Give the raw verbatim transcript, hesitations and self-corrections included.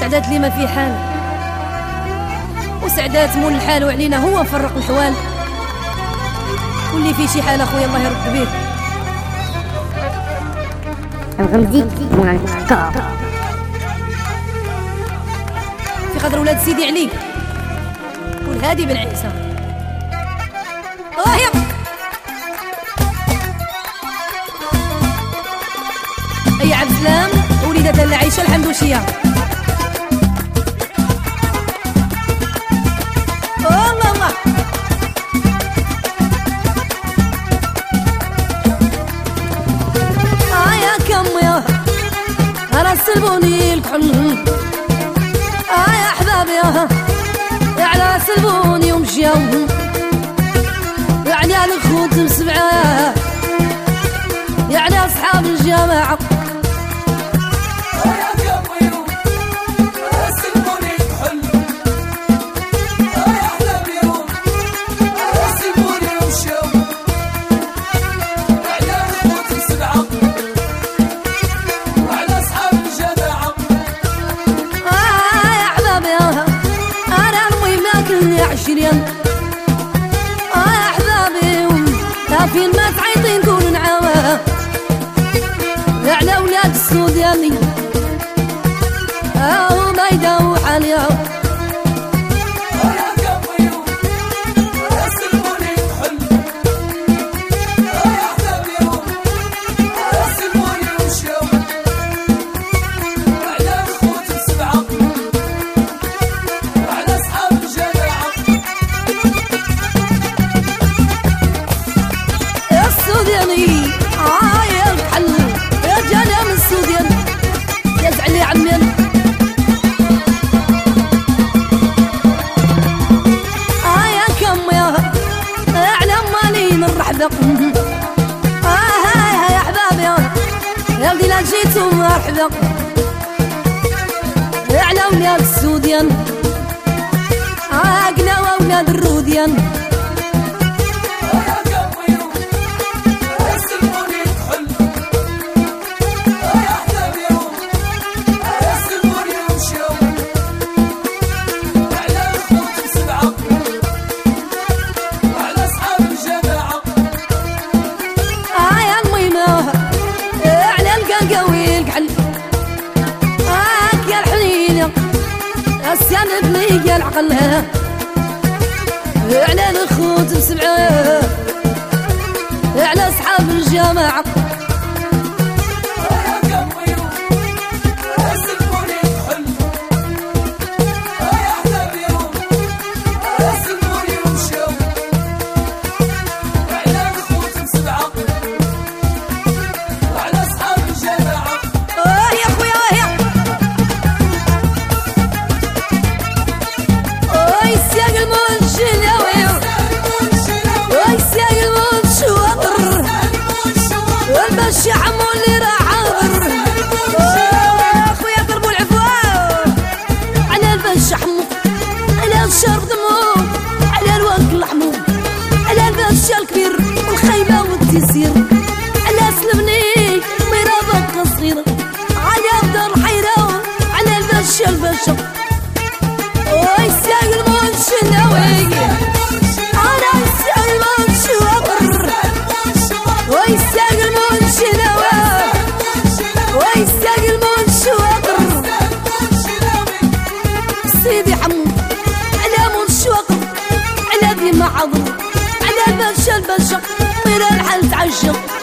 سعدات لي ما في حال، وسعدات مول الحال وعلينا هو فرق الحوال. واللي في شي حال اخويا الله يرد بيه. الغمزي مع الكار في قدر ولاد سيدي علي والهادي بن عيسى. اه اي عبد السلام وليدة العيشة الحمدوشية. الله الله اه يا كم يا راس البوني الكحل. اه يا احبابي يا على سلبوني ومشيو يعني على الخوت مسبعة يعني اصحاب الجماعة. عشرين اه يا احبابي كافين ما تعيطين كون نعاوة على اولاد السوداني اه ما يداوح عليها. اه يا الحل يا جانا من السودان يا زعلي عمين. اه يا كم يا اعلم مالين الرحبة. اه يا احبابي يا ولدي لا جيتوا مرحبا على ولاد السودان اه قنا ولاد الروديان. السند لي العقل على الخوت مسبعة على اصحاب الجماعة. الشحم اللي راح عبر اخويا ضربوا العفو على الباس شحمو على الشرب دمو على الوقت لحمو على الباس الكبير والخيمة والتيسير على سلمني مرابط قصير على بدر الحيرة على الباس الباشا ويساق المنشناوي انا يساق المنشوابر ويساق ويساق المنشوقر سيدي حمو على منشوقر على ذي معظم على الباشا الباشا طير الحال تعشق